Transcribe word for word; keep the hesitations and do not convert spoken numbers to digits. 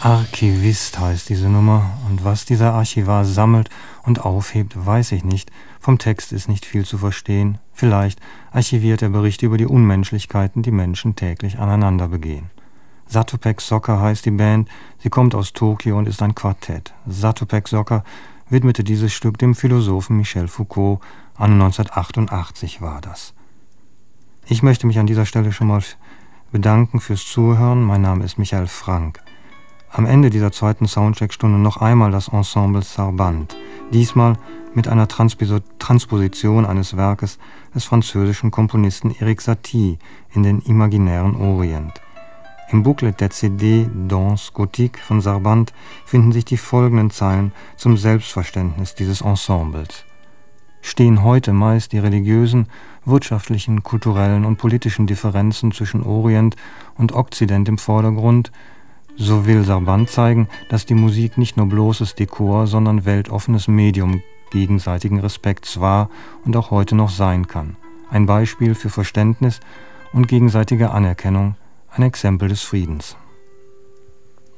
Archivist heißt diese Nummer, und was dieser Archivar sammelt und aufhebt, weiß ich nicht. Vom Text ist nicht viel zu verstehen. Vielleicht archiviert er Berichte über die Unmenschlichkeiten, die Menschen täglich aneinander begehen. Zatopek Soccer heißt die Band, sie kommt aus Tokio und ist ein Quartett. Zatopek Soccer widmete dieses Stück dem Philosophen Michel Foucault, an neunzehnhundertachtundachtzig war das. Ich möchte mich an dieser Stelle schon mal bedanken fürs Zuhören. Mein Name ist Michael Frank. Am Ende dieser zweiten Soundcheck-Stunde noch einmal das Ensemble Sarbantes, diesmal mit einer Transpos- Transposition eines Werkes des französischen Komponisten Erik Satie in den imaginären Orient. Im Booklet der C D Danse Gothique von Sarbantes finden sich die folgenden Zeilen zum Selbstverständnis dieses Ensembles. Stehen heute meist die religiösen, wirtschaftlichen, kulturellen und politischen Differenzen zwischen Orient und Okzident im Vordergrund, so will Sarbantes zeigen, dass die Musik nicht nur bloßes Dekor, sondern weltoffenes Medium gegenseitigen Respekts war und auch heute noch sein kann. Ein Beispiel für Verständnis und gegenseitige Anerkennung, ein Exempel des Friedens.